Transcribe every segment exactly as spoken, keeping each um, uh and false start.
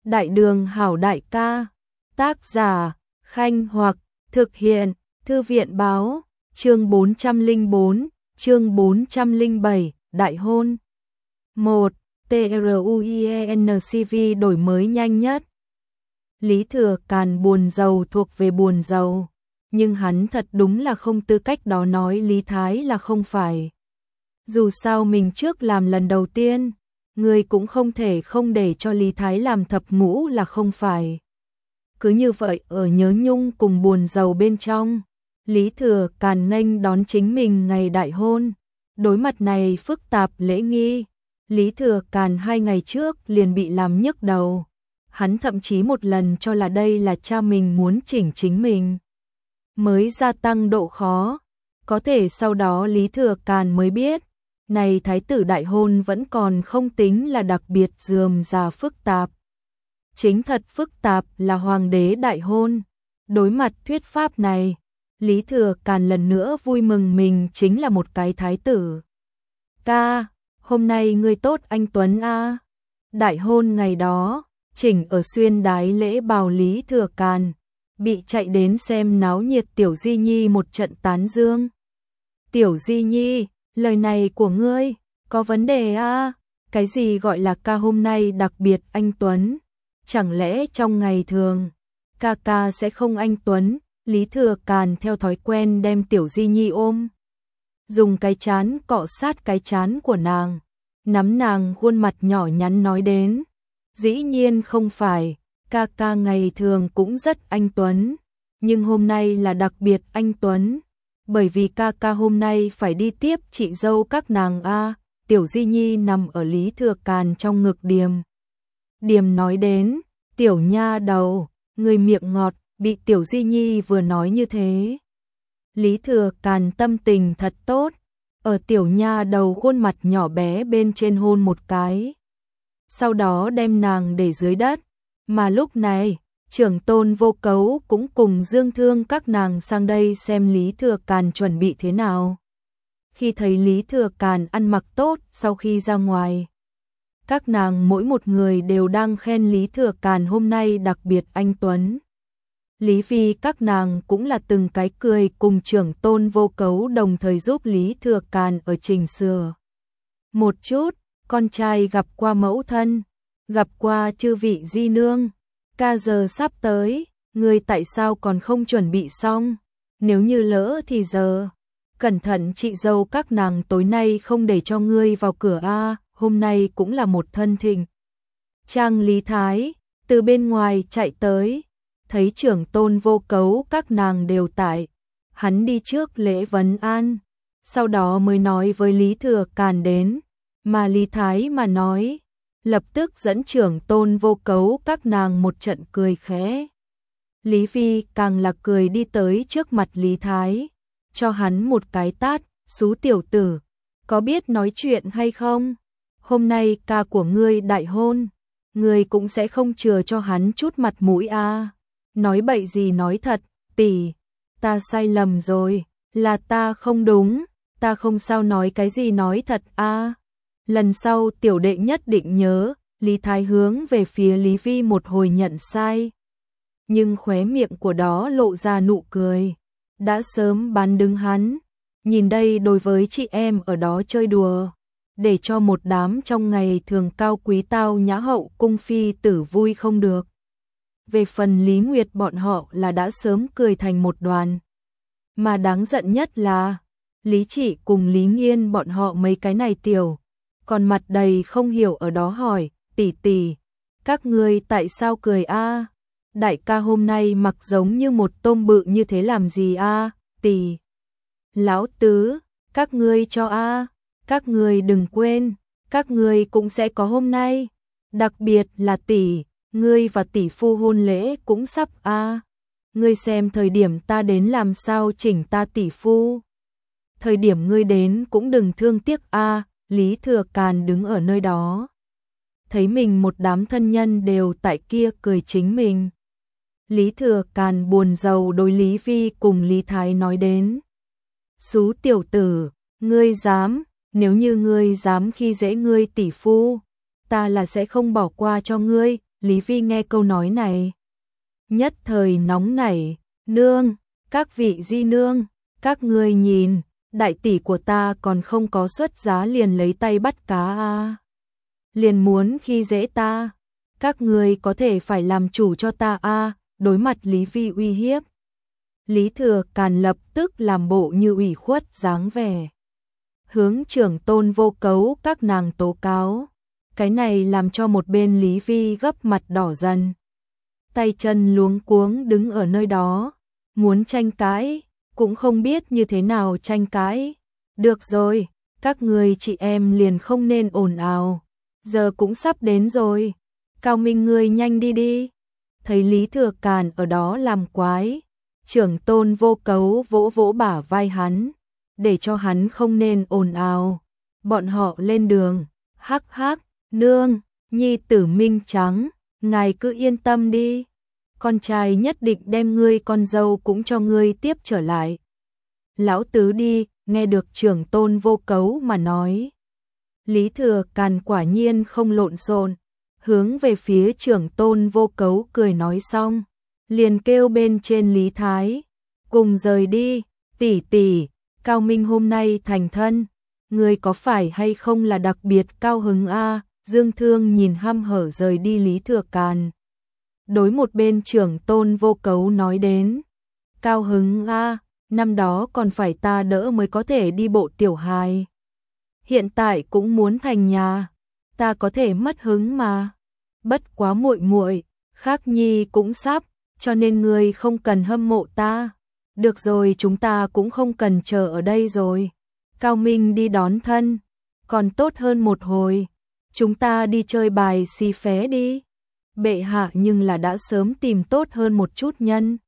Đại đường hảo đại ca, tác giả, Khanh Hoặc, thực hiện, Thư viện báo, chương bốn trăm lẻ bốn, chương bốn trăm lẻ bảy, đại hôn. một. TRUIENCV đổi mới nhanh nhất. Lý Thừa Càn buồn giàu thuộc về buồn giàu, nhưng hắn thật đúng là không tư cách đó nói Lý Thái là không phải. Dù sao mình trước làm lần đầu tiên, người cũng không thể không để cho Lý Thái làm thập ngũ là không phải. Cứ như vậy ở nhớ nhung cùng buồn giàu bên trong, Lý Thừa Càn nghênh đón chính mình ngày đại hôn. Đối mặt này phức tạp lễ nghi, Lý Thừa Càn hai ngày trước liền bị làm nhức đầu. Hắn thậm chí một lần cho là đây là cha mình muốn chỉnh chính mình, mới gia tăng độ khó. Có thể sau đó Lý Thừa Càn mới biết, này thái tử đại hôn vẫn còn không tính là đặc biệt rườm rà phức tạp. Chính thật phức tạp là hoàng đế đại hôn. Đối mặt thuyết pháp này, Lý Thừa Càn lần nữa vui mừng mình chính là một cái thái tử. Ca, hôm nay ngươi tốt anh Tuấn a. Đại hôn ngày đó, chỉnh ở xuyên đái lễ bào Lý Thừa Càn, bị chạy đến xem náo nhiệt Tiểu Di Nhi một trận tán dương. Tiểu Di Nhi, lời này của ngươi, có vấn đề a? Cái gì gọi là ca hôm nay đặc biệt anh Tuấn? Chẳng lẽ trong ngày thường, ca ca sẽ không anh Tuấn? Lý Thừa Càn theo thói quen đem Tiểu Di Nhi ôm, dùng cái chán cọ sát cái chán của nàng, nắm nàng khuôn mặt nhỏ nhắn nói đến. Dĩ nhiên không phải, ca ca ngày thường cũng rất anh Tuấn, nhưng hôm nay là đặc biệt anh Tuấn, bởi vì ca ca hôm nay phải đi tiếp chị dâu các nàng a. Tiểu Di Nhi nằm ở Lý Thừa Càn trong ngực Điềm. Điềm nói đến, tiểu nha đầu, người miệng ngọt, bị Tiểu Di Nhi vừa nói như thế. Lý Thừa Càn tâm tình thật tốt, ở tiểu nha đầu khuôn mặt nhỏ bé bên trên hôn một cái. Sau đó đem nàng để dưới đất, mà lúc này, trưởng tôn Vô Cấu cũng cùng Dương Thương các nàng sang đây xem Lý Thừa Càn chuẩn bị thế nào. Khi thấy Lý Thừa Càn ăn mặc tốt sau khi ra ngoài, các nàng mỗi một người đều đang khen Lý Thừa Càn hôm nay đặc biệt anh Tuấn. Lý Phi các nàng cũng là từng cái cười cùng trưởng tôn Vô Cấu đồng thời giúp Lý Thừa Càn ở chỉnh sửa một chút. Con trai gặp qua mẫu thân, gặp qua chư vị di nương, ca giờ sắp tới, ngươi tại sao còn không chuẩn bị xong? Nếu như lỡ thì giờ, cẩn thận chị dâu các nàng tối nay không để cho ngươi vào cửa a. Hôm nay cũng là một thân thịnh trang Lý Thái từ bên ngoài chạy tới, thấy trưởng tôn Vô Cấu các nàng đều tại, hắn đi trước lễ vấn an, sau đó mới nói với Lý Thừa Càn đến. Mà Lý Thái mà nói, lập tức dẫn trưởng tôn Vô Cấu các nàng một trận cười khẽ. Lý Phi càng là cười đi tới trước mặt Lý Thái, cho hắn một cái tát, xú tiểu tử, có biết nói chuyện hay không? Hôm nay ca của ngươi đại hôn, ngươi cũng sẽ không chừa cho hắn chút mặt mũi a. À. Nói bậy gì nói thật, tỷ, ta sai lầm rồi, là ta không đúng, ta không sao nói cái gì nói thật a. À. Lần sau tiểu đệ nhất định nhớ. Lý Thái hướng về phía Lý Vi một hồi nhận sai, nhưng khóe miệng của đó lộ ra nụ cười, đã sớm bán đứng hắn. Nhìn đây đối với chị em ở đó chơi đùa, để cho một đám trong ngày thường cao quý tao nhã hậu cung phi tử vui không được. Về phần Lý Nguyệt bọn họ là đã sớm cười thành một đoàn. Mà đáng giận nhất là Lý Chỉ cùng Lý Nghiên bọn họ mấy cái này tiểu, còn mặt đầy không hiểu ở đó hỏi, tỷ tỷ, các ngươi tại sao cười a? À? Đại ca hôm nay mặc giống như một tôm bự như thế làm gì a? À? Tỷ, lão tứ, các ngươi cho a, à? Các ngươi đừng quên, các ngươi cũng sẽ có hôm nay, đặc biệt là tỷ, ngươi và tỷ phu hôn lễ cũng sắp a. À? Ngươi xem thời điểm ta đến làm sao chỉnh ta tỷ phu. Thời điểm ngươi đến cũng đừng thương tiếc a. À? Lý Thừa Càn đứng ở nơi đó, thấy mình một đám thân nhân đều tại kia cười chính mình. Lý Thừa Càn buồn rầu đối Lý Vi cùng Lý Thái nói đến. Xú tiểu tử, ngươi dám, nếu như ngươi dám khi dễ ngươi tỷ phu, ta là sẽ không bỏ qua cho ngươi. Lý Vi nghe câu nói này, nhất thời nóng nảy, nương, các vị di nương, các ngươi nhìn, đại tỷ của ta còn không có xuất giá liền lấy tay bắt cá a, liền muốn khi dễ ta, các ngươi có thể phải làm chủ cho ta a. Đối mặt Lý Vi uy hiếp, Lý Thừa Càn lập tức làm bộ như ủy khuất dáng vẻ, hướng trưởng tôn Vô Cấu các nàng tố cáo. Cái này làm cho một bên Lý Vi gấp mặt đỏ dần, tay chân luống cuống đứng ở nơi đó, muốn tranh cãi, cũng không biết như thế nào tranh cãi. Được rồi, các người chị em liền không nên ồn ào, giờ cũng sắp đến rồi, Cao Minh ngươi nhanh đi đi. Thấy Lý Thừa Càn ở đó làm quái, trưởng tôn Vô Cấu vỗ vỗ bả vai hắn, để cho hắn không nên ồn ào. Bọn họ lên đường, hắc hắc, nương, nhi tử Minh Trắng, ngài cứ yên tâm đi, con trai nhất định đem ngươi con dâu cũng cho ngươi tiếp trở lại. Lão tứ đi, nghe được trưởng tôn Vô Cấu mà nói. Lý Thừa Càn quả nhiên không lộn xộn, hướng về phía trưởng tôn Vô Cấu cười nói xong, liền kêu bên trên Lý Thái, cùng rời đi, tỷ tỷ, Cao Minh hôm nay thành thân, người có phải hay không là đặc biệt cao hứng a? Dương Thương nhìn hăm hở rời đi Lý Thừa Càn. Đối một bên trưởng tôn Vô Cấu nói đến, cao hứng a, năm đó còn phải ta đỡ mới có thể đi bộ tiểu hài. Hiện tại cũng muốn thành nhà, ta có thể mất hứng mà. Bất quá muội muội, Khác Nhi cũng sắp, cho nên ngươi không cần hâm mộ ta. Được rồi, chúng ta cũng không cần chờ ở đây rồi. Cao Minh đi đón thân, còn tốt hơn một hồi. Chúng ta đi chơi bài xì phé đi. Bệ hạ nhưng là đã sớm tìm tốt hơn một chút nhân.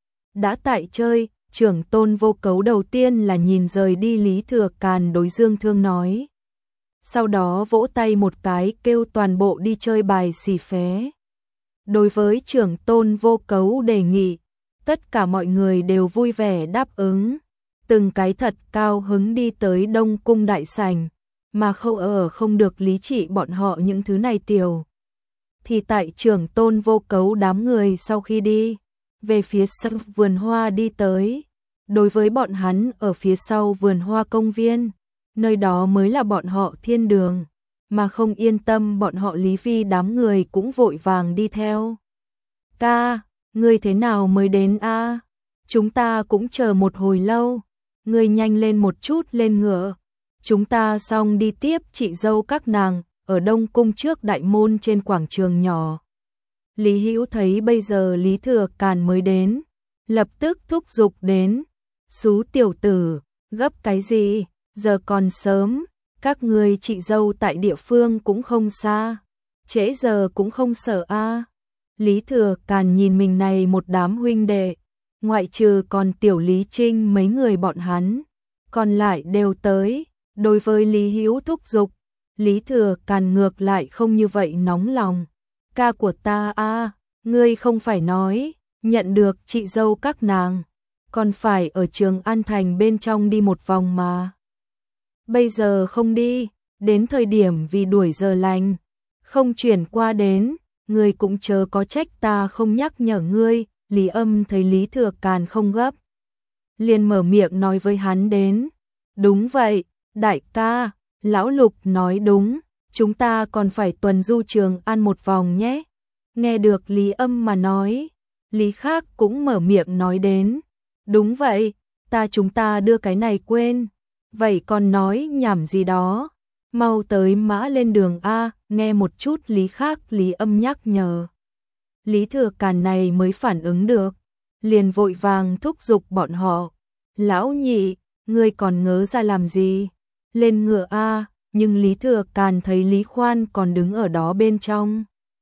Đã tại chơi, trưởng tôn Vô Cấu đầu tiên là nhìn rời đi Lý Thừa Càn đối Dương Thương nói. Sau đó vỗ tay một cái kêu toàn bộ đi chơi bài xì phé. Đối với trưởng tôn Vô Cấu đề nghị, tất cả mọi người đều vui vẻ đáp ứng. Từng cái thật cao hứng đi tới Đông Cung đại sảnh, mà không ở không được lý trị bọn họ những thứ này tiểu. Thì tại trưởng tôn Vô Cấu đám người sau khi đi, về phía sau vườn hoa đi tới. Đối với bọn hắn ở phía sau vườn hoa công viên, nơi đó mới là bọn họ thiên đường, mà không yên tâm bọn họ Lý Vi đám người cũng vội vàng đi theo. Ca, ngươi thế nào mới đến a? Chúng ta cũng chờ một hồi lâu, ngươi nhanh lên một chút lên ngựa. Chúng ta xong đi tiếp chị dâu các nàng ở Đông Cung trước đại môn trên quảng trường nhỏ. Lý Hữu thấy bây giờ Lý Thừa Càn mới đến, lập tức thúc giục đến. Xú tiểu tử, gấp cái gì, giờ còn sớm, các người chị dâu tại địa phương cũng không xa, trễ giờ cũng không sợ a. Lý Thừa Càn nhìn mình này một đám huynh đệ, ngoại trừ còn tiểu Lý Trinh mấy người bọn hắn, còn lại đều tới. Đối với Lý Hữu thúc giục, Lý Thừa Càn ngược lại không như vậy nóng lòng. Ca của ta a, ngươi không phải nói, nhận được chị dâu các nàng, còn phải ở Trường An Thành bên trong đi một vòng mà. Bây giờ không đi, đến thời điểm vì đuổi giờ lành, không chuyển qua đến, ngươi cũng chớ có trách ta không nhắc nhở ngươi. Lý Âm thấy Lý Thừa Càn không gấp, liền mở miệng nói với hắn đến. Đúng vậy, đại ca, lão Lục nói đúng, chúng ta còn phải tuần du Trường An một vòng nhé. Nghe được Lý Âm mà nói, Lý Khác cũng mở miệng nói đến. Đúng vậy, ta chúng ta đưa cái này quên, vậy còn nói nhảm gì đó, mau tới mã lên đường a. Nghe một chút Lý Khác Lý Âm nhắc nhở, Lý Thừa Càn này mới phản ứng được, liền vội vàng thúc giục bọn họ. Lão nhị, ngươi còn ngớ ra làm gì, lên ngựa a. Nhưng Lý Thừa Càn thấy Lý Khoan còn đứng ở đó bên trong,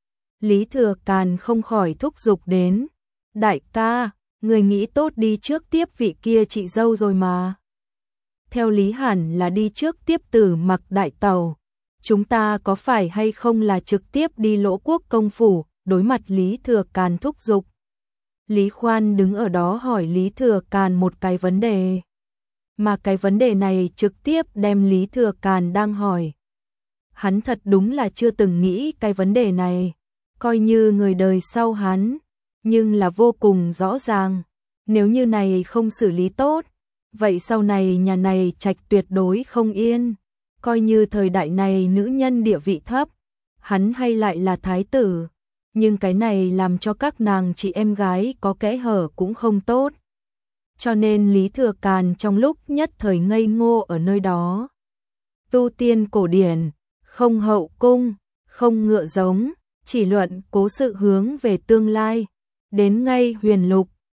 Lý Thừa Càn không khỏi thúc giục đến. Đại ca, người nghĩ tốt đi trước tiếp vị kia chị dâu rồi mà. Theo lý hẳn là đi trước tiếp Tử Mặc đại tàu, chúng ta có phải hay không là trực tiếp đi Lỗ Quốc công phủ? Đối mặt Lý Thừa Càn thúc giục, Lý Khoan đứng ở đó hỏi Lý Thừa Càn một cái vấn đề, mà cái vấn đề này trực tiếp đem Lý Thừa Càn đang hỏi. Hắn thật đúng là chưa từng nghĩ cái vấn đề này, coi như người đời sau hắn, nhưng là vô cùng rõ ràng, nếu như này không xử lý tốt, vậy sau này nhà này trạch tuyệt đối không yên, coi như thời đại này nữ nhân địa vị thấp, hắn hay lại là thái tử, nhưng cái này làm cho các nàng chị em gái có kẽ hở cũng không tốt. Cho nên Lý Thừa Càn trong lúc nhất thời ngây ngô ở nơi đó. Tu tiên cổ điển, không hậu cung, không ngựa giống, chỉ luận cố sự hướng về tương lai, đến ngay huyền lục,